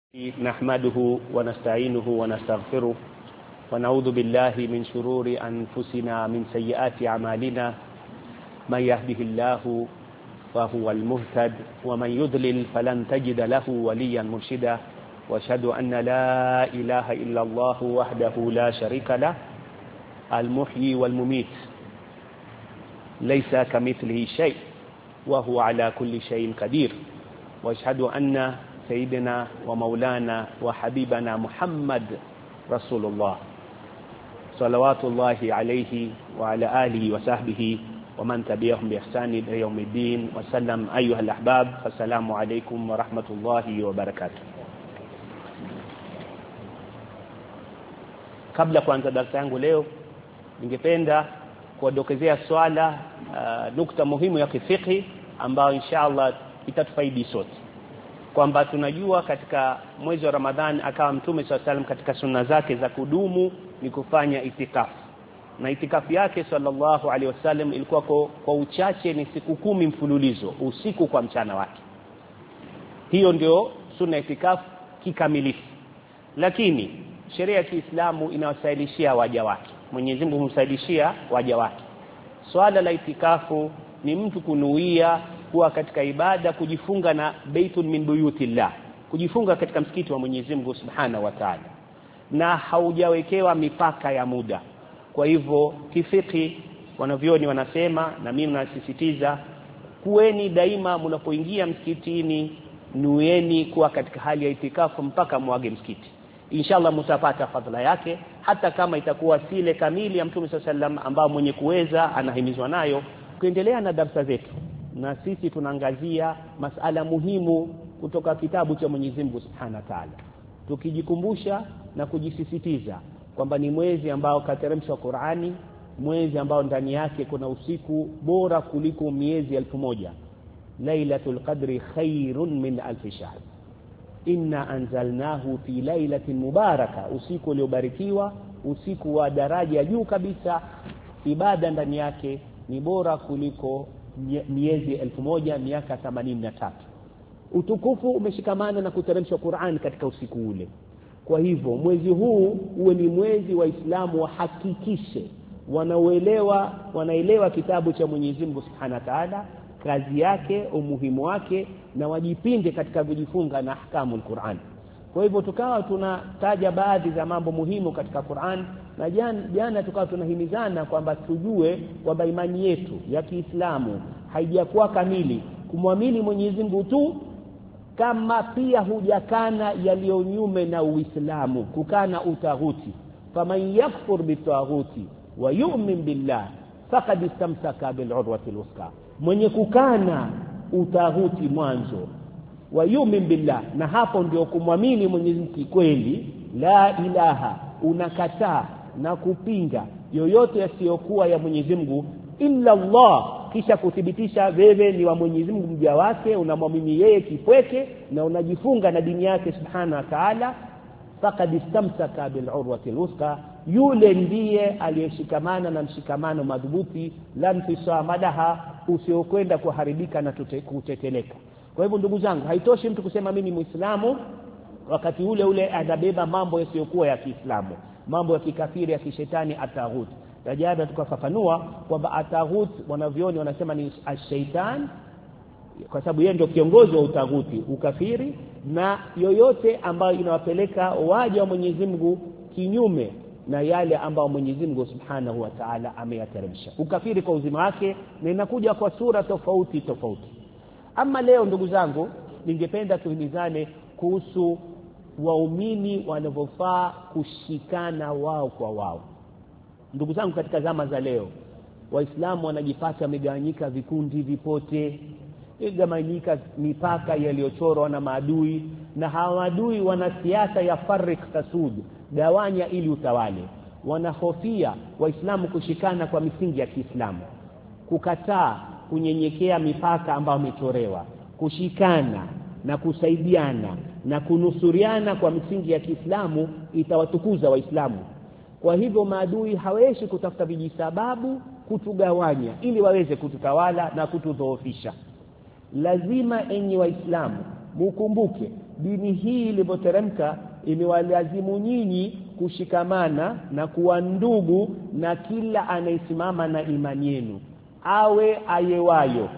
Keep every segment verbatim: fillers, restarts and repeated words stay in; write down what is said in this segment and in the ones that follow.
نحمده ونستعينه ونستغفره ونعوذ بالله من شرور أنفسنا من سيئات أعمالنا من يهده الله فهو المهتد ومن يضلل فلن تجد له وليا مرشدا وأشهد أن لا إله إلا الله وحده لا شريك له المحيي والمميت ليس كمثله شيء وهو على كل شيء قدير وأشهد أن سيدنا ومولانا وحبيبنا محمد رسول الله صلوات الله عليه وعلى آله وصحبه ومن تبعهم بإحسان إلى يوم الدين وسلم. أيها الأحباب السلام عليكم ورحمة الله وبركاته. Kabla kuanza darasa yangu leo ningependa kuwadokezea swala uh, nukta muhimu ya kifiqhi ambayo inshallah itatufaidi sote. Kwamba tunajua katika mwezi wa Ramadhani akawa Mtume swalla salam katika sunna zake za kudumu ni kufanya itikafu. Na itikafu yake sallallahu alaihi wasallam ilikuwa kwa, kwa uchache ni siku kumi mfululizo, usiku kwa mchana wake. Hiyo ndio sunna itikafu kikamilifu. Lakini sheria ya Kiislamu inawasaidishia waja wake. Mwenyezi Mungu humsaidishia waja wake. Swala la itikafu ni mtu kunuia kuwa katika ibada, kujifunga na baitun min buyutillah, kujifunga katika msikiti wa Mwenyezi Mungu Subhanahu wa Ta'ala, na haujawekewa mipaka ya muda. Kwa hivyo kifiki wanavyoni wanasema, na mimi nasisitiza, kuweni daima mnapoingia msikitini nueni kuwa katika hali ya itikafu mpaka muage msikiti. Inshallah mtapata fadhila yake, hata kama itakuwa sile kamili ya Mtume sallallahu alaihi wasallam ambao mwenye kuweza anahimizwa nayo. Kuendelea na darasa zetu, na sisi tunaangazia masala muhimu kutoka kitabu cha Mwenyezi Mungu Subhanahu wa Ta'ala, tukijikumbusha na kujisisitiza kwamba ni mwezi ambao kateremshwa Qur'ani, mwezi ambao ndani yake kuna usiku bora kuliko miezi elfu moja. Lailatul Qadri khairun min alf shahr. Inna anzalnahu fi lailatin mubaraka, usiku uliobarikiwa, usiku wa daraja juu kabisa. Ibada ndani yake ni bora kuliko miezi elfu moja miaka themanini na tatu. Utukufu umeshikamana na kuteremshwa Qur'an katika usiku ule. Kwa hivyo mwezi huu uwe ni mwezi wa Uislamu wahakikishe wanaoelewa wanaelewa kitabu cha Mwenyezi Mungu Subhanahu wa Ta'ala, kazi yake, umuhimu wake, na wajipinde katika kujifunga na ahkamul Qur'an. Kwa hivyo tukawa tunataja baadhi za mambo muhimu katika Qur'an, na jana, jana tukawa tunahimizana kwamba tujue kwamba imani yetu ya Kiislamu haijakuwa kamili kumwamini Mwenyezi Mungu tu, kama pia hujakana yaliyonyume na Uislamu, kukana utaghuti. Faman yakfur bitaghuti wa yu'min billah faqad istamsaka bil urwatil wuthqa. Mwenye kukana utaghuti mwanzo wa yu'min billah, na hapo ndio kumwamini Mwenyezi Mungu kweli, la ilaha, unakataa na kupinga yoyote yasiyokuwa ya Mwenyezi Mungu illa Allah, kisha kuthibitisha wewe ni wa Mwenyezi Mungu, mja wake, unamwamini yeye kipweke na unajifunga na dini yake Subhanahu wa Ta'ala. Faqad istamsaka bil urwatil wuthqa, yule ndiye aliyeshikamana na mshikamano madhubuti, la mfisamadaha, usiokwenda kuharibika na kuteteleka. Kwa hivyo ndugu zangu, haitoshi mtu kusema mimi Muislamu wakati ule ule anabeba mambo yasiyokuwa ya Kiislamu, mambo ya kikafiri, ya kishetani, ataghut. Tajada tukafafanua kwamba ataghut wanavyoni wanasema ni ash-shaytan, kwa sababu yeye ndio kiongozi wa utaghuti, ukafiri, na yoyote ambayo inawapeleka waja wa Mwenyezi Mungu kinyume na yale ambayo Mwenyezi Mungu Subhanahu wa Ta'ala ameyateremsha. Ukafiri kwa uzima wake, na inakuja kwa sura tofauti tofauti. Ama leo ndugu zangu, ningependa tuhimizane kuhusu waumini wanavyofaa kushikana wao kwa wao. Ndugu zangu, katika zama za leo Waislamu wanajipata wamegawanyika vikundi, vipote, igawanyika mipaka yaliyochorwa na maadui, na hawa maadui wana siasa ya farik tasud, gawanya ili utawale. Wanahofia Waislamu kushikana kwa misingi ya Kiislamu, kukataa kunyenyekea mipaka ambayo umetorewa, kushikana na kusaidiana na kunusuriana kwa misingi ya Kiislamu itawatukuza Waislamu. Kwa hivyo maadui hawezi kutafuta vijisababu kutugawanya ili waweze kututawala na kutudhoofisha. Lazima enyi Waislamu mukumbuke dini hii ilipoteremka imewalazimu nyinyi kushikamana na kuwa ndugu na kila anayesimama na imani yenu, awe ayewayo,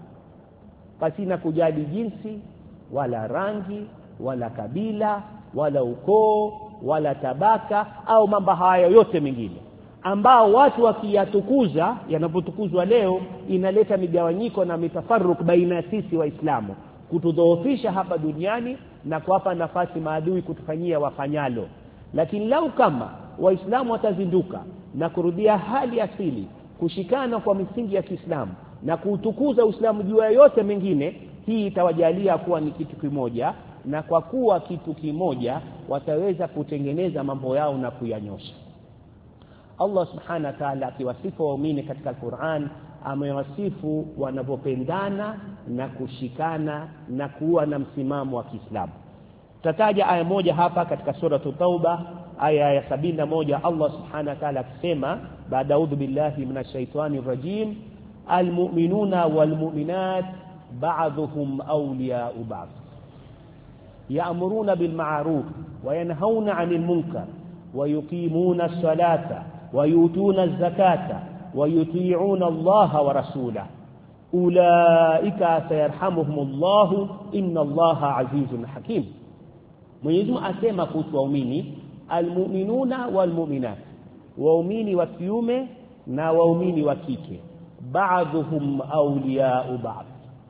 pasina kujali jinsi wala rangi wala kabila wala ukoo wala tabaka au mambo haya yote mengine ambao watu wakiyatukuza, yanapotukuzwa leo inaleta migawanyiko na mitafarruq baina sisi waislamu, kutudhoofisha hapa duniani na kuwapa nafasi maadui kutufanyia wafanyalo. Lakini lau kama waislamu watazinduka na kurudia hali asili, kushikana kwa misingi ya Kiislamu na kuutukuza Uislamu juu ya yote mengine, hii itawajalia kuwa ni kitu kimoja, na kwa kuwa kitu kimoja wataweza kutengeneza mambo yao na kuyanyosha. Allah subhanahu wa ta'ala akiwasifu waumini katika Qur'an, amewasifu wanapopendana na kushikana na kuwa na msimamo wa Kiislamu. Tutataja aya moja hapa katika sura Tauba, aya ya sabini na moja. Allah subhanahu wa ta'ala akisema baada a'udhu billahi minash shaitani rajim, almu'minuna walmu'minat ba'dhuhum awliya'u ba'd ya'muruna bil ma'ruf wa yanhauna 'anil munkar wa yuqimuna as-salata wa yutuna az-zakata wa yuti'una Allaha wa rasulahu ulaika sayarhamuhumullahu inna Allaha azizun hakim. Mwenyezi Mungu asema kuhusu waumini, almu'minuna walmu'minat, waumini wa kiume na waumini wa kike, ba'dhuhum awliya'u ba'd,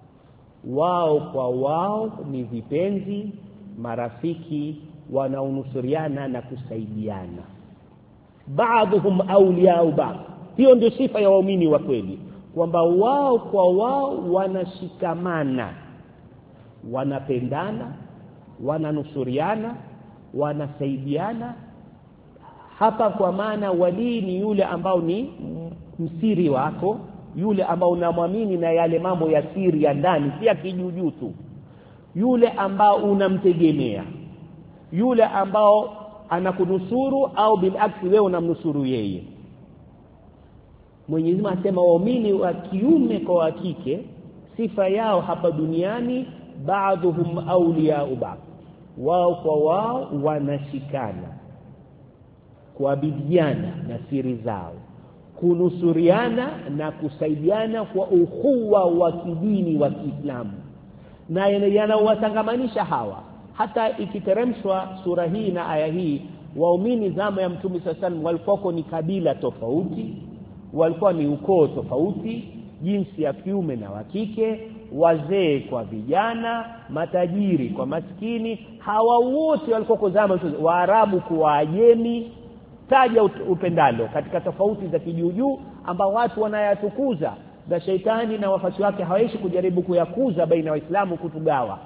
wao kwa wao ni vipenzi, marafiki, wanaonusuriana na kusaidiana. Ba'dhuhum awliya'u ba'd, hiyo ndio sifa ya waumini wa kweli, kwamba wao kwa wao wanashikamana, wanapendana, wananusuriana, wanasaidiana. Hapa kwa maana wali ni yule ambao ni msiri wako, yule ambao unamwamini na yale mambo ya siri ya ndani, si ya kijuju tu, yule ambao unamtegemea, yule ambao anakunusuru au bilaksi wewe unamnusuru yeye. Mwenyezi Mungu asema waumini wa kiume kwa wa kike sifa yao hapa duniani, ba'dhuhum awliya'u ba'd, wao kwa wao wanashikana, kuabidiana na siri zao, kunusuriana na kusaidiana kwa ukhuwa wa kidini wa Kiislamu, na yanawatangamanisha hawa. Hata ikiteremshwa sura hii na aya hii, waumini zama ya Mtume sallallahu alaihi wasallam walikuwa ni kabila tofauti, walikuwa ni ukoo tofauti, jinsi ya kiume na wa kike, wazee kwa vijana, matajiri kwa maskini, hawa wote walikuwa kwa zama Waarabu kwa Waajemi, taja upendalo katika tofauti za kijujuu ambao watu wanayatukuza, na shaitani na wafasi wake hawaishi kujaribu kuyakuza baina waislamu kutugawa.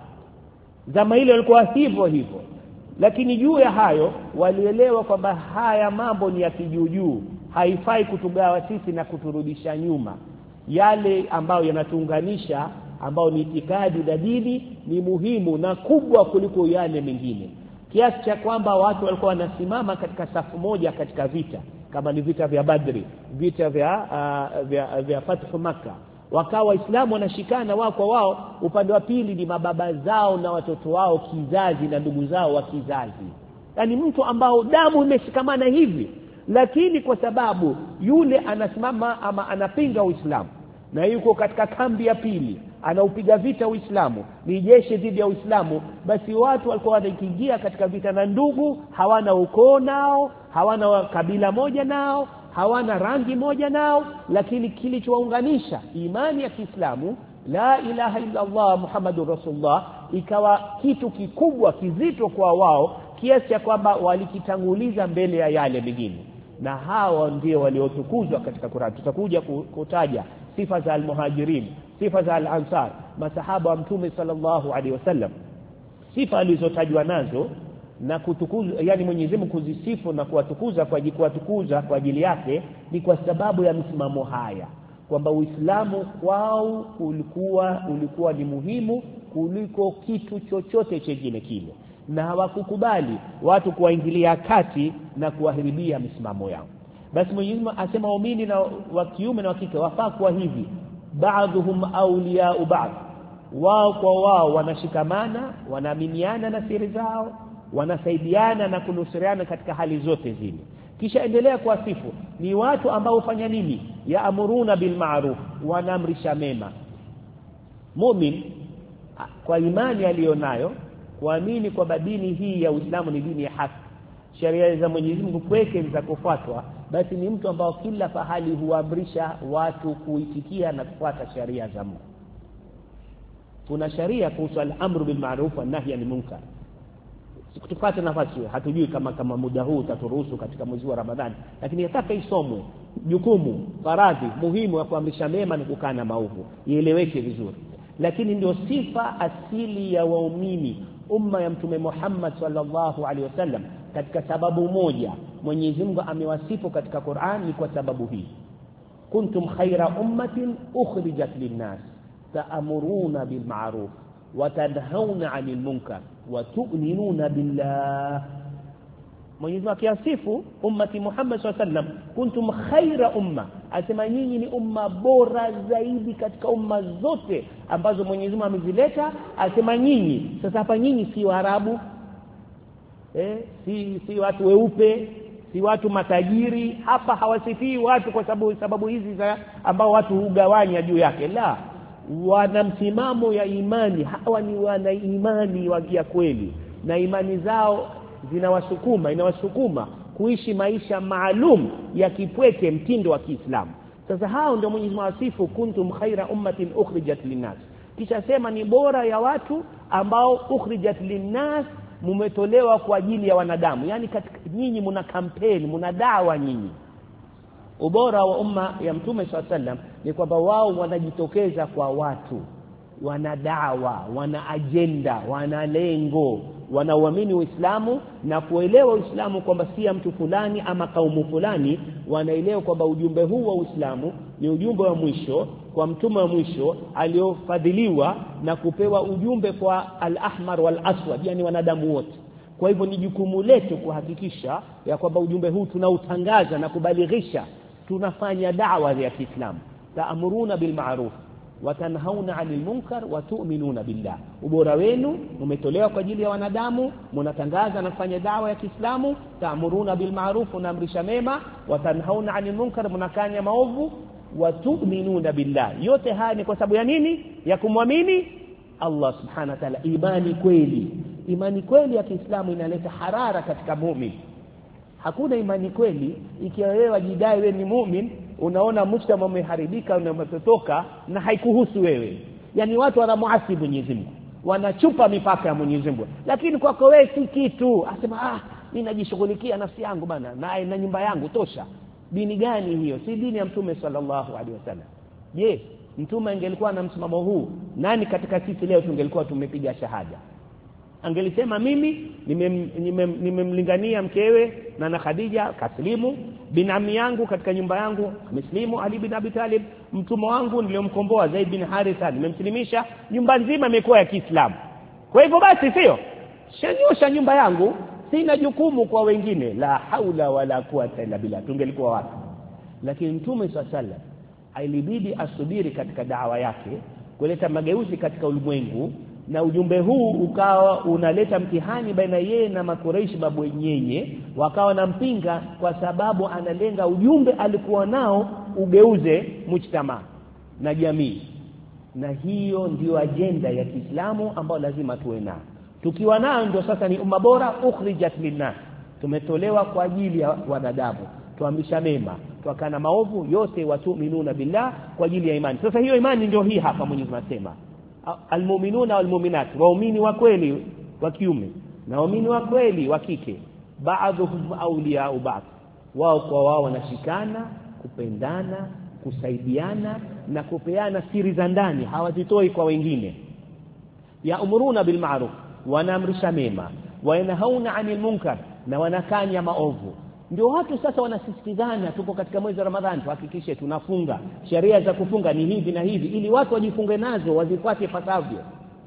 Zama hilo walikuwa hivyo hivyo, lakini juu ya hayo walielewa kwamba haya mambo ni ya kijujuu, haifai kutugawa sisi na kuturudisha nyuma. Yale ambayo yanatuunganisha, ambao ni itikadi na dini, ni muhimu na kubwa kuliko yale mengine, kiasi cha kwamba watu walikuwa wanasimama katika safu moja katika vita, kama ni vita vya Badri, vita vya uh, vya, vya Fathu Makkah, wakawa waislamu wanashikana wao kwa wao, upande wa pili ni mababa zao na watoto wao kizazi na ndugu zao wa kizazi, yani mtu ambao damu imeshikamana hivi. Lakini kwa sababu yule anasimama ama anapinga Uislamu na yuko katika kambi ya pili, anaupiga vita Uislamu, ni jeshi dhidi ya Uislamu, basi watu walikuwa wanaingia katika vita na ndugu, hawana ukoo nao, hawana kabila moja nao, hawana rangi moja nao, lakini kilichowaunganisha imani ya Kiislamu, la ilaha illa Allah Muhammadur Rasulullah, ikawa kitu kikubwa kizito kwa wao, kiasi cha kwamba walikitanguliza mbele ya yale mengine. Na hawa ndio waliotukuzwa katika Qur'an. Tutakuja kutaja sifa za al-muhajirin, sifa za al-ansar, masahaba wa Mtume sallallahu alaihi wasallam, sifa alizotajwa nazo na kutukuza, yani Mwenyezi Mungu kuzisifu na kuwatukuza kwa ajili kuwatukuza kwa ajili yake, ni kwa sababu ya msimamo haya, kwamba Uislamu kwao ulikuwa ulikuwa ni muhimu kuliko kitu chochote kingine kile, na hawakukubali watu kuwaingilia kati na kuwaharibia misimamo yao. Basi Mwenyezi Mungu asema waumini na wa kiume na wa kike wafaa kuwa hivi, ba'dhuhum awliya'u ba'd, wao kwa wao wanashikamana, wanaaminiana na siri zao, wanasaidiana na kunusuriana katika hali zote zile. Kisha endelea kuwasifu ni watu ambao hufanya nini? Yaamuruna bil ma'ruf, wanaamrisha mema. Mu'min kwa imani aliyonayo, kuamini kwa dini hii ya Uislamu ni dini ya haki, sheria za Mwenyezi Mungu kwake za kufuatwa, basi ni mtu ambao kila fahali huamrisha watu kuitikia na kufuata sheria za Mungu. Kuna sheria kuhusu al-amru bil ma'ruf wa nahy anil munkar. Sikutupata nafasi, hatujui kama kama muda huu utaturuhusu katika mwezi wa Ramadhani, lakini nataka isomwe jukumu faradhi muhimu ya kuamrisha mema na kukana maovu, ieleweke vizuri. Lakini ndio sifa asili ya waumini umma ya Mtume Muhammad sallallahu alaihi wasallam. Katika sababu moja Mwenyezi Mungu amewasifu katika Qur'an ni kwa sababu hii: kuntum khayra ummatin ukhrijat lin-nas ta'muruna bil ma'ruf wa tanhauna 'anil munkar wa tu'minuna billah. Mwenyezi Mungu akiasifu ummati Muhammad sallallahu alaihi wasallam, kuntum khayra umma, asema nyinyi ni umma bora zaidi katika umma zote ambazo Mwenyezi Mungu amezileta. Asema nyinyi, sasa hapa nyinyi si Waarabu, eh si si watu weupe, si watu matajiri. Hapa hawasifii watu kwa sababu sababu hizi za ambao watu hugawanya juu yake, la, wana msimamo ya imani. Hawa ni wana imani ya kweli, na imani zao zinawasukuma inawasukuma kuishi maisha maalum ya kipweke, mtindo wa Kiislamu. Sasa hao ndio Mwenyezi Mungu asifu, kuntum khaira ummatin ukhrijat linnas. Kisha sema ni bora ya watu ambao ukhrijat linnas, mumetolewa kwa ajili ya wanadamu. Yani katika nyinyi mna kampeni, mna dawa nyinyi. Ubora wa umma ya Mtume sallallahu alaihi wasallam ni kwamba wao wanajitokeza kwa watu, wana dawa, wana agenda, wana lengo, wanauamini Uislamu na kuelewa Uislamu kwamba si ya mtu fulani ama kaumu fulani. Wanaelewa kwamba ujumbe huu wa Uislamu ni ujumbe wa mwisho kwa mtume wa mwisho aliofadhiliwa na kupewa ujumbe kwa al-ahmar wal-aswad, yani wanadamu wote. Kwa hivyo ni jukumu letu kuhakikisha ya kwamba ujumbe huu tunautangaza na kubalighisha. Tunafanya da'wa ya Kiislamu, ta'muruna bil ma'ruf wa tanhauna 'anil munkar wa tu'minuna billah. Ubora wenu umetolewa kwa ajili ya wanadamu, mnatangaza na kufanya da'wa ya Kiislamu. Ta'muruna bil ma'ruf, unaamrisha mema, wa tanhauna 'anil munkar, mnakanya maovu, wa tu'minuna billah. Yote haya ni kwa sababu ya nini? Ya kumwamini Allah subhanahu wa ta'ala. Imani kweli, imani kweli ya Kiislamu inaleta harara katika muumini. Hakuna imani kweli ikiwa wewe wajidai wewe ni muumini, unaona mshtama umeharibika, unametotoka na haikuhusu wewe. Yani watu wanamuasibu Mwenyezi Mungu, wanachupa mipaka ya Mwenyezi Mungu, lakini kwako wewe si kitu. Asema ah, mimi najishughulikia nafsi yangu bana na na nyumba yangu tosha. Dini gani hiyo? Si dini ya Mtume sallallahu alaihi wasallam. Je, Mtume angelikuwa na msimamo huu, nani katika sisi leo tungelikuwa tumepiga shahada? Angelisema mimi nimemlingania mkewe na na Khadija kaslimu, binami yangu katika nyumba yangu muslimu Ali bin Abi Talib, mtumwa wangu niliyomkomboa Zaid bin Haritha nimemslimisha, nyumba nzima imekuwa ya Kiislamu. Kwa hivyo basi sio shanyosha nyumba yangu, sina jukumu kwa wengine. La haula wala quwwata illa billah, tungelikuwa wapi? Lakini Mtume sallallahu alaihi wasallam alibidi asubiri katika da'wa yake kuleta mageuzi katika ulimwengu, na ujumbe huu ukawa unaleta mtihani baina yeye na Makuraishi mabwenyenye, wakawa nampinga kwa sababu analenga ujumbe alikuwa nao ugeuze mujtama na jamii. Na hiyo ndio agenda ya Kiislamu ambayo lazima tuwe nayo. Tukiwa nayo ndio sasa ni umma bora, ukhrijat linnas, tumetolewa kwa ajili ya wanadamu, tuamrisha mema, tuakana maovu, yote watuminuna billah, kwa ajili ya imani. Sasa hiyo imani ndio hii hapa Mwenyezi Mungu anasema almu'minuna walmu'minat, waumini wa kweli wa kiume na waumini wa kweli wa kike, ba'dhuhum awliya'u ba'd, wao kwa wao wanashikana, kupendana, kusaidiana na kupeana siri za ndani, hawazitoi kwa wengine. Ya'muruna bil ma'ruf, wanaamrisha mema, wa yanhauna 'anil munkar, na wanakanya maovu. Ndio watu sasa wanasisitizana, tuko katika mwezi wa Ramadhani, tuhakikishe tunafunga, sheria za kufunga ni hivi na hivi, ili watu wajifunge nazo, wazifuate pasavyo.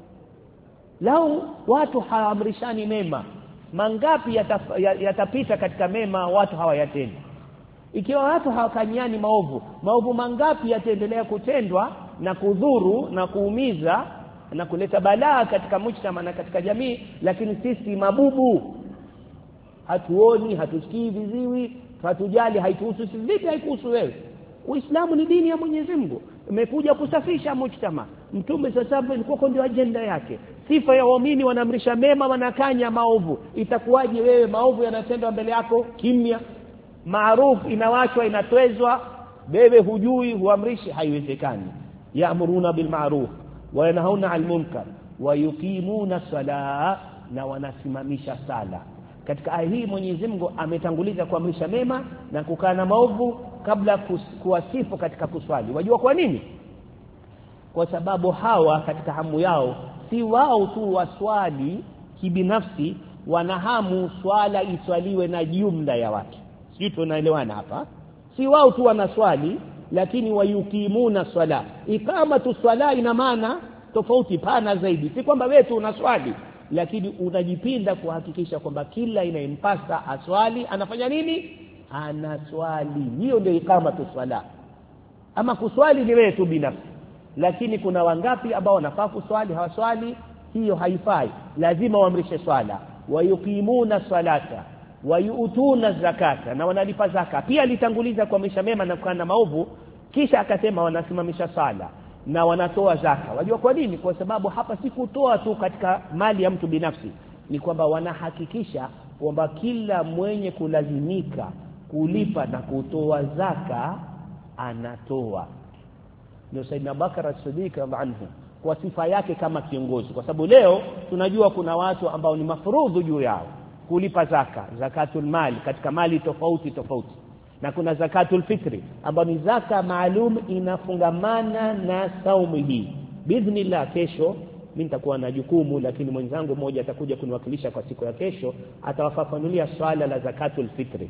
Lao watu hawaamrishani mema, mangapi yatapita yata katika mema watu hawayatendi? Ikiwa watu hawakanyani maovu, maovu mangapi yataendelea kutendwa na kudhuru na kuumiza na kuleta balaa katika mujtama na katika jamii, lakini sisi mabubu hatuoni, hatusikii, viziwi, hatujali, haituhusu sisi. Vipi haikuhusu wewe? Uislamu ni dini ya Mwenyezi Mungu, imekuja kusafisha mujtama. Mtume sasa ilikuwa ndio ajenda yake. Sifa ya waumini wanaamrisha mema, wanakanya maovu. Itakuwaje wewe maovu yanatendwa mbele yako kimya? Maarufu inawachwa, inatwezwa, wewe hujui, huamrishi? Haiwezekani. Yaamuruna bil ma'ruf wa yanhauna 'anil munkar wa yuqimuna as-salaa, na wanasimamisha sala. Katika aya hii Mwenyezi Mungu ametanguliza kuamrisha mema na kukana maovu kabla kuwasifu katika kuswali. Wajua kwa nini? Kwa sababu hawa katika hamu yao si wao tu waswali kibinafsi, wanahamu swala iswaliwe na jumla ya watu. Sisi tunaelewana hapa? Si wao tu wanaswali, lakini wayukimuna swala. Ikamatu swala ina maana tofauti pana zaidi. Si kwamba wewe tu unaswali, lakini unajipinda kuhakikisha kwamba kila inayempasa aswali anafanya nini? Anaswali. Hiyo ndio ikamatu swala. Ama kuswali ni wewe tu binafsi, lakini kuna wangapi ambao wanafaa kuswali hawaswali? Hiyo haifai. Lazima waamrishe swala. Wayukimuna salata wayutuna zakata, na wanalipa zaka. Pia alitanguliza kuamrisha mema na kukana maovu, kisha akasema wanasimamisha sala na wanatoa zaka. Wajua kwa nini? Kwa sababu hapa si kutoa tu katika mali ya mtu binafsi, ni kwamba wanahakikisha kwamba kila mwenye kulazimika kulipa na kutoa zaka anatoa. Ndio Saidina Abubakar as-Siddiq anhu kwa sifa yake kama kiongozi, kwa sababu leo tunajua kuna watu ambao ni mafurudhu juu yao kulipa zaka, zakatul mali katika mali tofauti tofauti, na kuna zakatul fitri ambayo ni zaka maalum inafungamana na saumu hii. Biidhnillah kesho mimi nitakuwa na jukumu, lakini mwenzangu mmoja atakuja kuniwakilisha kwa siku ya kesho, atawafafanulia swala la zakatul fitri.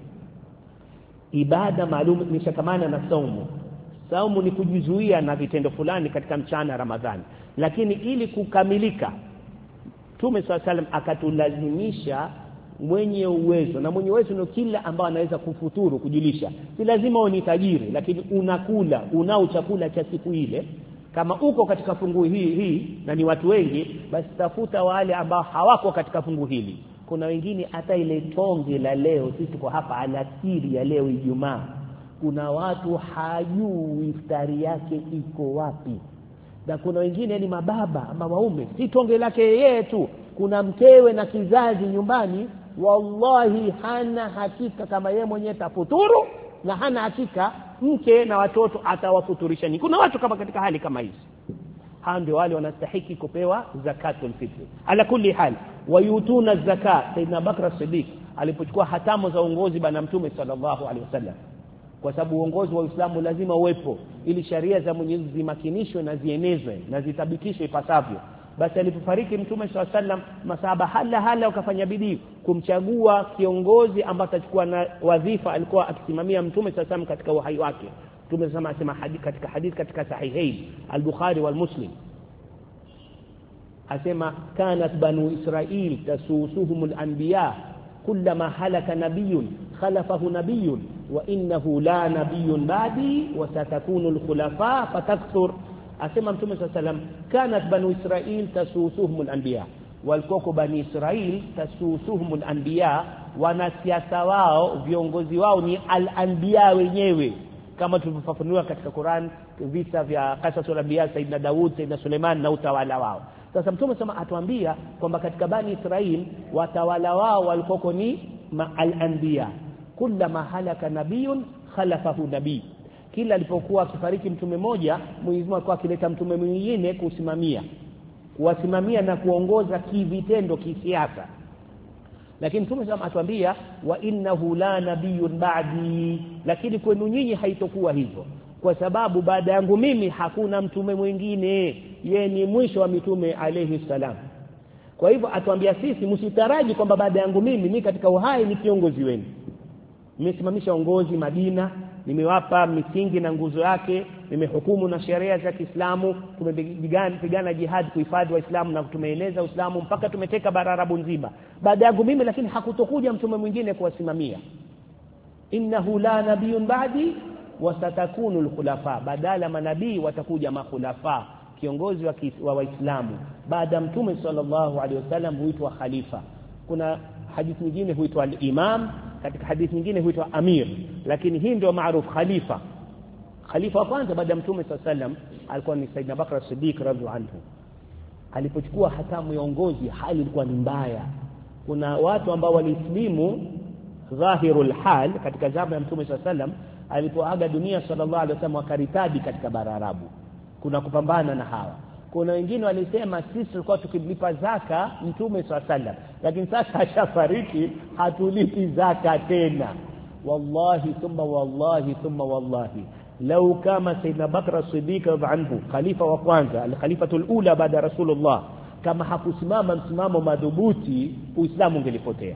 Ibada maalum nishakamana na saumu. Saumu ni kujizuia na vitendo fulani katika mchana Ramadhani, lakini ili kukamilika Mtume swalla salam akatulazimisha mwenye uwezo, na mwenye uwezo ndio kila ambao anaweza kufuturu, kujilisha. Si lazima uwe ni tajiri, lakini unakula, unao chakula cha siku ile. Kama uko katika fungu hii hii na ni watu wengi, basi tafuta wale ambao hawako katika fungu hili. Kuna wengine hata ile tonge la leo, sisi kwa hapa alasiri ya leo Ijumaa, kuna watu hajui iftari yake iko wapi. Na kuna wengine ni mababa ama waume, si tonge lake yeye tu, kuna mkewe na kizazi nyumbani, wallahi hana hakika kama yeye mwenyewe tafuturu, na hana hakika mke na watoto atawafuturisha nini. Kuna watu kama katika hali kama hizi, hao ndio wale wanastahili kupewa zakatul fitr. Ala kulli hal, wayutuna zakat. Saidina Bakr as-Siddiq alipochukua hatamu za uongozi bana Mtume sallallahu alaihi wasallam, kwa sababu uongozi wa Uislamu lazima uwepo ili sharia za Mwenyezi zimakinishwe na zienezwe na zitabikishwe ipasavyo. Basi alipofariki Mtume swalla sallam, masahaba hala hala wakafanya bidii kumchagua kiongozi ambaye atachukua na wadhifa alikuwa akisimamia Mtume swalla sallam katika uhai wake. Mtume sema asema hadithi katika hadithi katika sahihain al-Bukhari wal Muslim, asema kanat banu Israil tasusuhumul anbiya kullama halaka nabiyyun khalafahu nabiyyun wa innahu la nabiyyun ba'di wa satakunu al-khulafa fatakthur. Asema Mtume swalla salam, kanat banu Israil tasusuhumul anbiya, walikuwa bani Israil tasusuhumul anbiya, wanasiasa wao viongozi wao ni al-anbiya wenyewe, kama tulivyofafanua katika Qur'an visa vya qasasul anbiya, Saidina Daud, Saidina Suleiman na utawala wao. Sasa Mtume sema atuambia kwamba katika bani Israil watawala wao walikuwa ni al-anbiya, kullama halaka nabiyun khalafahu nabiy. Kila alipokuwa akifariki mtume mmoja, Mwenyezi Mungu alikuwa akileta mtume mwingine kusimamia kuwasimamia na kuongoza kivitendo, kisiasa. Lakini Mtume sema atuambia wa innahu la nabiyyun ba'di, lakini kwenu nyinyi haitokuwa hivyo, kwa sababu baada yangu mimi hakuna mtume mwingine, yeye ni mwisho wa mitume alayhi salam. Kwa hivyo atuambia sisi msitaraji kwamba baada yangu mimi mimi katika uhai ni kiongozi wenu. Nimesimamisha uongozi Madina, nimewapa misingi na nguzo yake, nimehukumu na sheria za Kiislamu, tumepigana pigana jihad kuhifadhi Waislamu na tumeeneza Uislamu mpaka tumeteka bara Arabu nzima. Baada yangu mimi lakini hakutokuja mtume mwingine kuwasimamia. Innahu la nabiyyun ba'di wa satakunu al-khulafa, badala manabii watakuja makhulafa, kiongozi wa wa Waislamu baada mtume sallallahu alaihi wasallam huitwa khalifa. Kuna hadithi nyingine huitwa al-imam, katika hadithi nyingine huitwa amir, lakini hii ndio maarufu khalifa. Khalifa wa kwanza baada mtume sallallahu alaihi wasallam alikuwa ni Saidina Bakr as-Siddiq radhiallahu anhu. Alipochukua hatamu ya uongozi hali ilikuwa ni mbaya. Kuna watu ambao walislimu dhahirul hal katika zama ya mtume sallallahu alaihi wasallam, alipoaga dunia sallallahu alaihi wasallam wakaritadi katika bara Arabu. Kuna kupambana na hawa. Kuna wengine walisema sisi tulikuwa tukilipa zaka mtume sallallahu alaihi wasallam, lakini sasa ashafariki hatulipi zaka tena. Wallahi thumma wallahi thumma wallahi lau kama Saidina Bakr as-Siddiq anhu khalifa wa kwanza al-khalifatul ula baada Rasulullah, kama hakusimama msimamo madhubuti, Uislamu ungelipotea.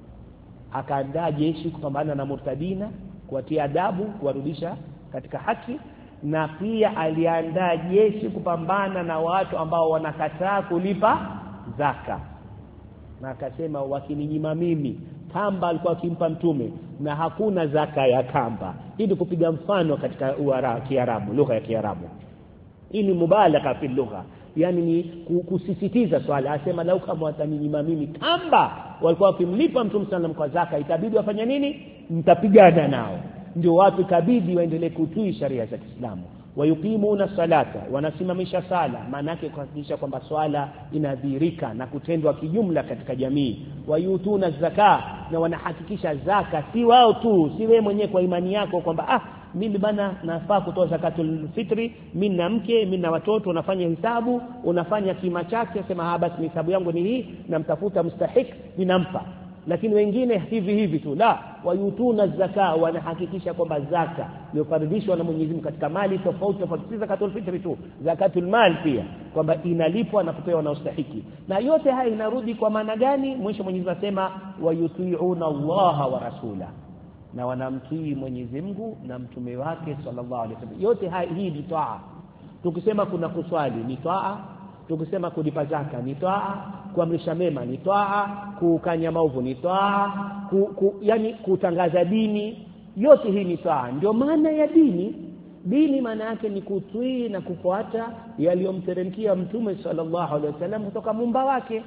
Akaandaa jeshi kupambana na murtadina, kuwatia adabu, kuwarudisha katika haki, na pia aliandaa jeshi kupambana na watu ambao wanakataa kulipa zaka. Na akasema wakininyima mimi kamba alikuwa akimpa mtume na hakuna zaka ya kamba. Ili kupiga mfano katika uara Kiarabu, lugha ya Kiarabu. Hii ni mubalagha fi lugha, yani ni kusisitiza swala. Asema lau kama wataninyima mimi kamba walikuwa wakimlipa mtume sallam kwa zaka, itabidi wafanye nini? Mtapigana nao. Ndio watu kabidi waendelee kutii sharia za Kiislamu. Wayuqimuna salata, wanasimamisha sala, maana yake kuhakikisha kwamba swala inadhirika na kutendwa kijumla katika jamii. Wayutuna zaka, na wanahakikisha zaka si wao tu, si wewe mwenyewe kwa imani yako kwamba ah mimi bana nafaa kutoa zakatul fitri, mimi na mke, mimi na watoto, unafanya hisabu, unafanya kima chake, sema ah basi hisabu yangu ni hii, namtafuta mustahik ninampa. Lakini wengine hivi hivi tu, la, wayutuna zaka, wanahakikisha kwamba zaka iliyofaridhishwa na Mwenyezi Mungu katika mali tofauti tofauti, zakatul fitri tu, zakatul mal pia, kwamba inalipwa na kupewa na ustahiki. Na yote haya inarudi kwa maana gani? Mwisho Mwenyezi Mungu asema wayuti'una Allaha wa rasula, na wanamtii Mwenyezi Mungu na mtume wake sallallahu alaihi wasallam. Yote haya hii ni taa. Tukisema kuna kuswali ni taa, tukisema kulipa zaka ni taa, kuamrisha mema ni taa, kukanya maovu ni taa, ku, ku, yani kutangaza dini, yote hii ni taa. Ndio maana ya dini. Dini maana yake ni kutii na kufuata yaliyomteremkia mtume sallallahu alaihi wasallam kutoka Muumba wake.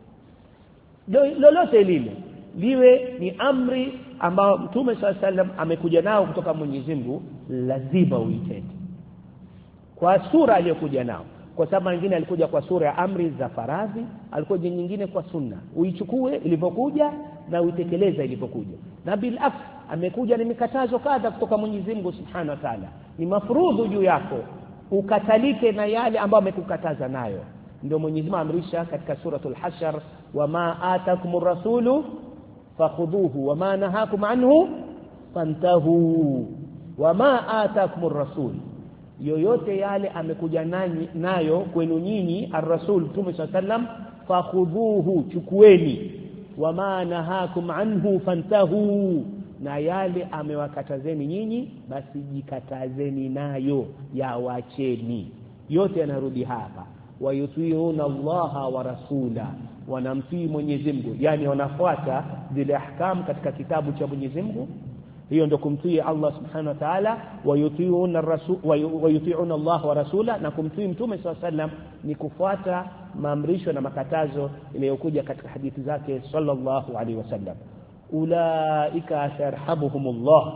Lolote lile liwe ni amri ambao mtume sallallahu alaihi wasallam amekuja nao kutoka Mwenyezi Mungu, lazima uitende kwa sura aliyokuja nao. Kwa sababu nyingine alikuja kwa sura ya amri za faradhi, alikuja nyingine kwa sunna. Uichukue ilivyokuja na uitekeleze ilivyokuja. Na bil af amekuja ni mikatazo kadha kutoka Mwenyezi Mungu Subhanahu wa Ta'ala. Ni mafurudhu juu yako ukatalike na yale ambayo amekukataza nayo. Ndio Mwenyezi Mungu amrisha katika suratul Hashr, wama atakumur rasulu fakhudhuhu wama nahakum anhu fantahu. Wama atakumur rasul, yoyote yale amekuja nanyi nayo kwenu nyinyi ar-rasul Mtume sallam, fakhudhuhu, chukueni, wama nahakum anhu fantahu, na yale amewakatazeni nyinyi basi jikatazeni nayo, yawacheni. Yote yanarudi hapa. Wayutiuna Allaha wa rasula, wanamtii Mwenyezi Mungu, yani wanafuata zile ahkam katika kitabu cha Mwenyezi Mungu. Hiyo ndio kumtii Allah Subhanahu wa Ta'ala. Wayutiuna ar-rasul wayutiuna Allah wa rasula, na kumtii Mtume sallallahu alaihi wasallam ni kufuata maamrisho na makatazo iliyokuja katika hadithi zake sallallahu alaihi wasallam. Ulaika yarhamuhumullah,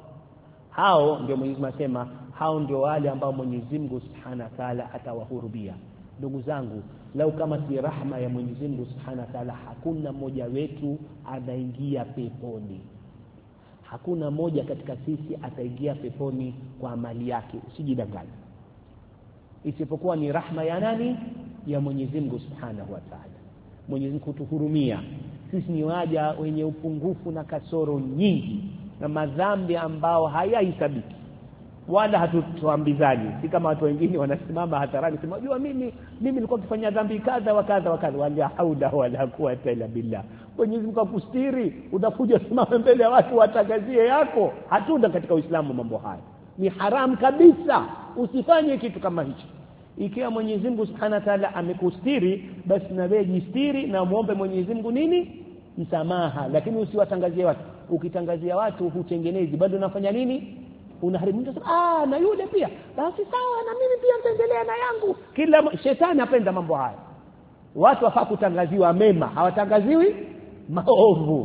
hao ndio Mwenyezi Mungu asema, hao ndio wale ambao Mwenyezi Mungu Subhanahu wa Ta'ala atawahurubia. Ndugu zangu, lau kama si rahma ya Mwenyezi Mungu Subhanahu wa Ta'ala, hakuna mmoja wetu anaingia peponi. Hakuna moja katika sisi ataingia peponi kwa amali yake, usijidanganye. Isipokuwa ni rahma ya nani? Ya Mwenyezi Mungu Subhanahu wa Ta'ala. Mwenyezi Mungu kutuhurumia. Sisi ni waja wenye upungufu na kasoro nyingi na madhambi ambao hayahesabiki wala hatutuambizani. Si kama watu wengine wanasimama hadharani sema unajua mimi mimi nilikuwa nikifanya dhambi kadha wa kadha wa kadha, wala haula wala quwwata illa billah. Mwenyezi Mungu akustiri, utakuja simama mbele ya watu watangazie yako. Hatuna katika Uislamu mambo haya. Ni haram kabisa. Usifanye kitu kama hicho. Ikiwa Mwenyezi Mungu Subhanahu wa Ta'ala amekustiri, basi na wewe jistiri na muombe Mwenyezi Mungu nini? Msamaha. Lakini usiwatangazie watu. Ukitangazia watu hutengenezi, bado unafanya nini? unaharibu mtu, ah na yule pia basi sawa na mimi pia nitaendelea na yangu. Kila shetani apenda mambo haya. Watu wafaa kutangaziwa mema, hawatangaziwi maovu.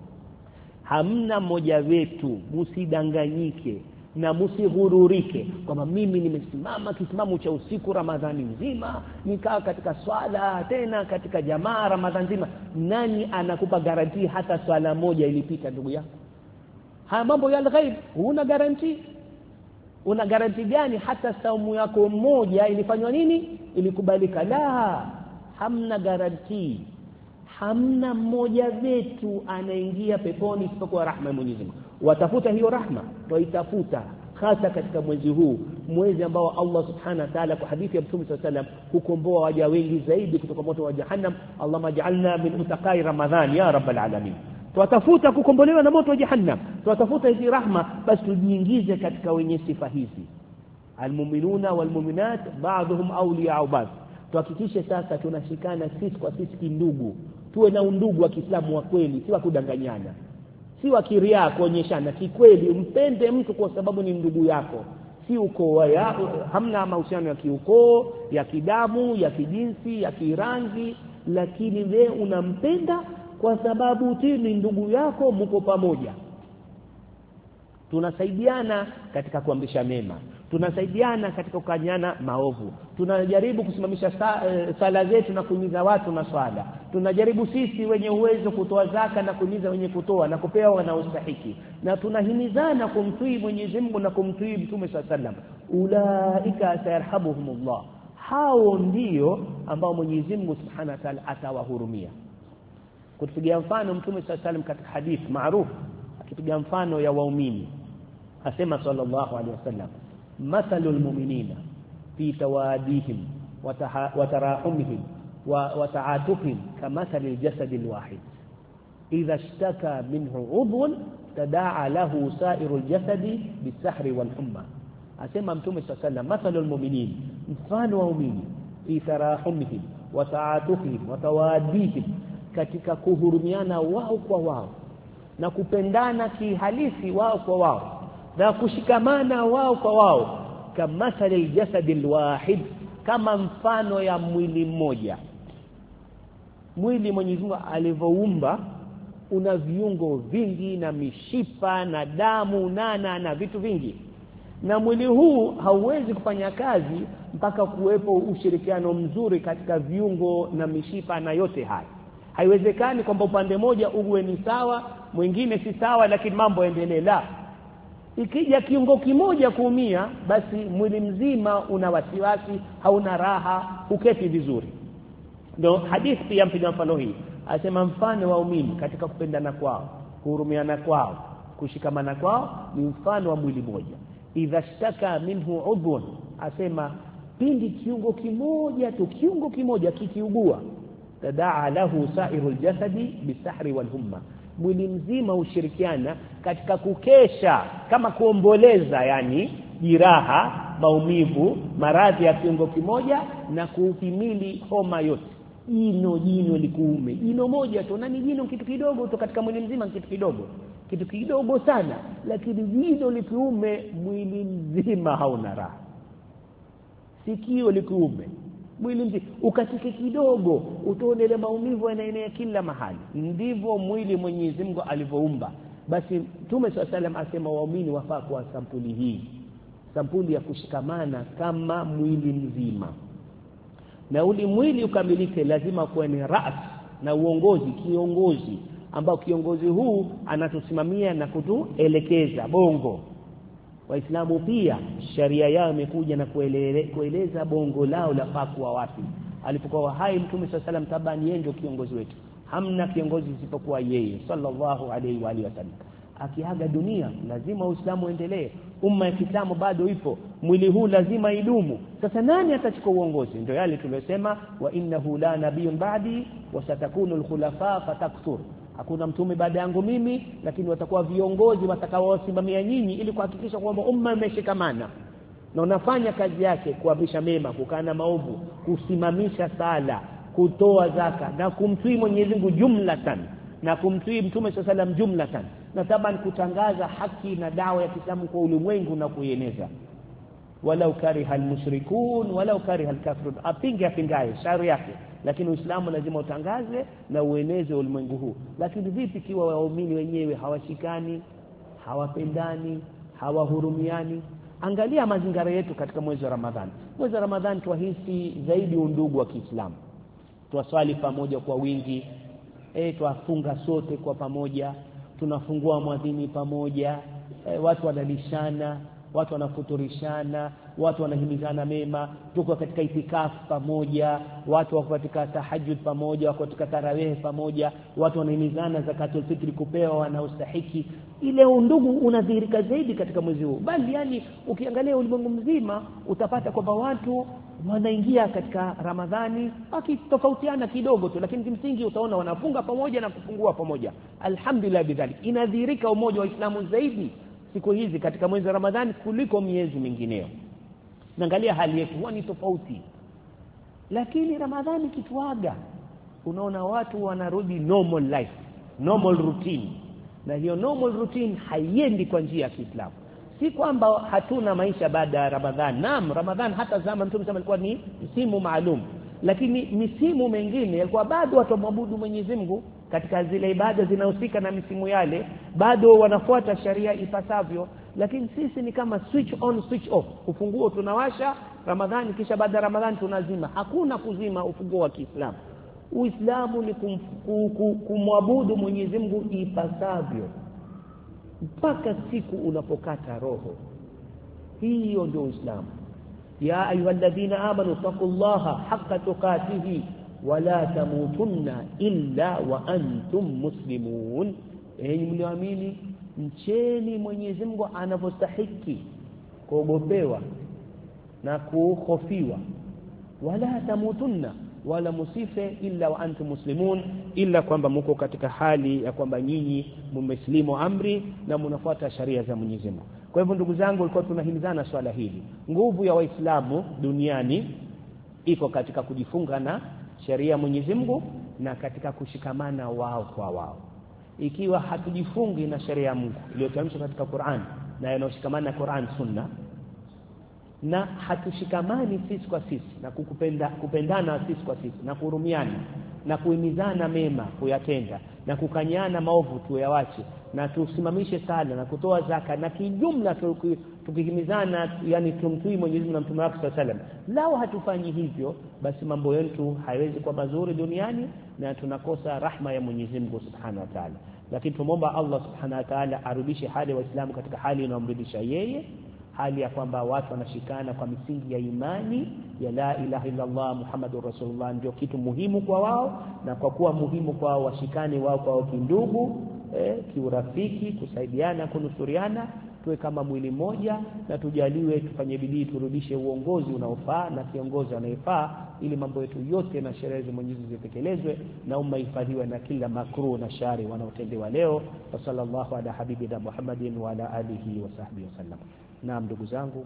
Hamna mmoja wetu msidanganyike na msighururike kwamba mimi nimesimama kisimamo cha usiku Ramadhani nzima, nikaa katika swala tena katika jamaa Ramadhani nzima. Nani anakupa garantii hata swala moja ilipita ndugu yako? Haya mambo ya ghaib, huna garantii. Una garantii gani hata saumu yako moja ilifanywa nini? Ilikubalika? La, hamna garantii. Hamna mmoja wetu anaingia peponi isipokuwa rahma ya Mwenyezi Mungu. Watafuta hiyo rahma, tuitafuta hasa katika mwezi huu, mwezi ambao Allah Subhanahu wa Ta'ala kwa hadithi ya Mtume sallallahu alayhi wasallam hukomboa waja wengi zaidi kutoka moto wa jahannam. Allahumma ij'alna min utaqai Ramadhan ya rabbal alamin. Tuatafuta kukombolewa na moto wa jahannam, tuatafuta hizi rahma, basi tujiingize katika wenye sifa hizi. Almu'minuna walmu'minat ba'dhum awliya'u ba'd. Tuhakikishe sasa tunashikana sisi kwa sisi kindugu. Tuwe na undugu wa Kiislamu wa kweli, si wa kudanganyana. Si wa kiria kuonyeshana, kikweli umpende mtu kwa sababu ni ndugu yako. Si ukoo ya hamna mahusiano ya kiukoo, ya kidamu, ya kijinsi, ya kirangi, lakini wewe unampenda kwa sababu tu ni ndugu yako, mko pamoja. Tunasaidiana katika kuamrisha mema, tunasaidiana katika kukanyana maovu, tunajaribu kusimamisha sala zetu na kuhimiza watu na swala, tunajaribu sisi wenye uwezo kutoa zaka na kuhimiza wenye kutoa na kupewa wanaostahili, na tunahimizana kumtii Mwenyezi Mungu na kumtii Mtume sallallahu alayhi wasallam. Ulaika sayarhamuhumullah, hao ndio ambao Mwenyezi Mungu Subhanahu wa Ta'ala atawahurumia. Kutupigia mfano Mtume sallallahu alayhi wasallam katika hadith maarufu, akipiga mfano ya waumini, asema sallallahu alayhi wasallam, mathalul mu'minina fi tawadihim wa tarahumihim wa ta'atufihim kamathalil jasadil wahid idha ishtaka minhu udhun tadaa lahu sa'irul jasadi bisahri wal humma. Asema Mtume sallallahu alayhi wasallam, mathalul mu'minin, mfano wa waumini, fi tarahumihim wa ta'atufihim wa tawadihim, katika kuhurumiana wao kwa wao na kupendana kihalisi wao kwa wao na kushikamana wao kwa wao, kama thalil jasadil wahid, kama mfano ya mwili mmoja. Mwili Mwenyezi Mungu alivyoumba una viungo vingi na mishipa na damu nana na vitu vingi, na mwili huu hauwezi kufanya kazi mpaka kuwepo ushirikiano mzuri katika viungo na mishipa na yote haya. Haiwezekani kwamba upande moja uwe ni sawa mwingine si sawa lakini mambo yaendelee. La, ikija kiungo kimoja kuumia, basi mwili mzima una wasiwasi, hauna raha, uketi vizuri. Ndio hadithi pia mpiga mfano hii, asema mfano waumini katika kupendana kwao, kuhurumiana kwao, kushikamana kwao ni mfano wa mwili mmoja. Idha shtaka minhu udhun, asema pindi kiungo kimoja tu, kiungo kimoja kikiugua, tadaa lahu sa'irul jasadi bisahri wal humma, mwili mzima ushirikiana katika kukesha kama kuomboleza, yani jiraha, maumivu, maradhi ya kiungo kimoja na kuhimili homa yote. Jino jino likuume, jino moja tu, na ni jino kitu kidogo tu katika mwili mzima, kitu kidogo, kitu kidogo sana, lakini jino likiume mwili mzima hauna raha. Sikio likiume mwili mzima ukatike kidogo, utaona ile maumivu yanaenea kila mahali. Ndivyo mwili Mwenyezi Mungu alivyoumba. Basi Mtume swalla salam asema waumini wafaa kwa sampuli hii, sampuli ya kushikamana kama mwili mzima. Na uli mwili ukamilike lazima kuwe ni ras na uongozi, kiongozi ambao kiongozi huu anatusimamia na kutuelekeza bongo. Waislamu pia sharia yao imekuja na kueleze, kueleza bongo lao la fakwa wapi. Alipokuwa hai Mtume swalla salam tabani yeye ndio kiongozi wetu, hamna kiongozi isipokuwa yeye sallallahu alaihi wa alihi wasallam. Akiaga dunia lazima Uislamu uendelee, umma ya Kiislamu bado ipo, mwili huu lazima idumu. Sasa nani atachukua uongozi? Ndio yale tuliyosema, wa innahu la nabiyyun ba'di wa satakunu al-khulafa fatakthur, hakuna mtume baada yangu mimi, lakini watakuwa viongozi watakaowasimamia nyinyi ili kuhakikisha kwamba umma imeshikamana na unafanya kazi yake, kuamrisha mema, kukana maovu, kusimamisha sala, kutoa zaka na kumtii Mwenyezi Mungu jumlatan na kumtii Mtume sallallahu alayhi wasallam jumlatan na taban kutangaza haki na dawa ya Kiislamu kwa ulimwengu na kuieneza. Walau kariha almushrikun walau kariha alkafirun, apinge apingaye shauri yake, lakini Uislamu lazima utangaze na ueneze ulimwengu huu. Lakini vipi kiwa waumini wenyewe hawashikani, hawapendani, hawahurumiani? Angalia mazingira yetu katika mwezi wa Ramadhani. Mwezi wa Ramadhani tuahisi zaidi undugu wa Kiislamu. Tuwaswali pamoja kwa wingi, eh tuafunga sote kwa pamoja, tunafungua mwadhini pamoja, e, watu wanalishana, watu wanafuturishana, watu wanahimizana mema, tuko katika itikafu pamoja, watu wako katika tahajjud pamoja, wako katika tarawih pamoja, watu wanahimizana zakatul fitri kupewa wanaostahiki. Ile undugu unadhihirika zaidi katika mwezi huu. Bali yani ukiangalia ulimwengu mzima utapata kwamba watu wanaingia katika Ramadhani wakitofautiana kidogo tu, lakini kimsingi utaona wanafunga pamoja na kufungua pamoja. Alhamdulillah bidhalik, inadhihirika umoja wa Uislamu zaidi siku hizi katika mwezi wa Ramadhani kuliko miezi mingineyo. Naangalia hali yetu ni tofauti. Lakini Ramadhani kituaga, unaona watu wanarudi normal life, normal routine. Na hiyo normal routine haiendi kwa njia ya Kiislamu. Si kwamba hatuna maisha baada ya Ramadhani. Naam, Ramadhani hata zama Mtume alikuwa ni msimu maalum, lakini misimu mingine yalikuwa bado watu waabudu Mwenyezi Mungu katika zile ibada zinahusika na misimu yale, bado wanafuata sharia ipasavyo. Lakini sisi ni kama switch on switch off. Ufunguo tunawasha Ramadhani, kisha baada ya Ramadhani tunazima. Hakuna kuzima ufunguo wa Kiislamu. Uislamu ni kum, kum, kum, kumwabudu Mwenyezi Mungu ipasavyo mpaka siku unapokata roho. Hiyo ndio Uislamu. Ya ayyuhalladhina amanu taqullaha haqqa tuqatihi wala tamutunna illa wa antum muslimun. Enyi mlioamini, mcheni Mwenyezi Mungu anavyostahili kuogopewa na kuhofiwa. Wala tamutunna, wala musife illa wa antum muslimun, illa kwamba mko katika hali ya kwamba nyinyi mmeslimu amri na mnafuata sharia za Mwenyezi Mungu. Kwa hivyo ndugu zangu, tulikuwa tunahimizana swala hili. Nguvu ya Waislamu duniani iko katika kujifunga na sharia ya Mwenyezi Mungu na katika kushikamana wao kwa wao. Ikiwa hatujifungi na sharia ya Mungu iliyotamshwa katika Qur'an na inayoshikamana na Qur'an Sunna, na hatushikamani sisi kwa sisi na kukupenda kupendana sisi kwa sisi na kuhurumiana na kuhimizana mema kuyatenda na kukanyana maovu tuyawache na tusimamishe sala na kutoa zaka na kijumla tukihimizana, yani tumtii Mwenyezi Mungu na Mtume wake sallallahu alaihi wasallam. Lao hatufanyi hivyo, basi mambo yetu haiwezi kuwa mazuri duniani na tunakosa rahma ya Mwenyezi Mungu Subhanahu wa Ta'ala. Lakini tuomba Allah Subhanahu wa Ta'ala arudishe hali ya Waislamu katika hali inayomridhisha yeye, hali ya kwamba watu wanashikana kwa misingi ya imani ya la ilaha illa Allah Muhammadur Rasulullah, ndio kitu muhimu kwa wao. Na kwa kuwa muhimu kwa wao, washikane wao kwa kindugu, eh, kiurafiki, kusaidiana, kunusuriana, tuwe kama mwili mmoja, na tujaliwe tufanye bidii turudishe uongozi unaofaa na kiongozi anayefaa, ili mambo yetu yote na sheria za Mwenyezi Mungu zitekelezwe na umma ifadhiwe na kila makruh na shari wanaotendewa leo. Wa sallallahu ala habibina Muhammadin wa ala alihi wa sahbihi wasallam. Naam ndugu zangu,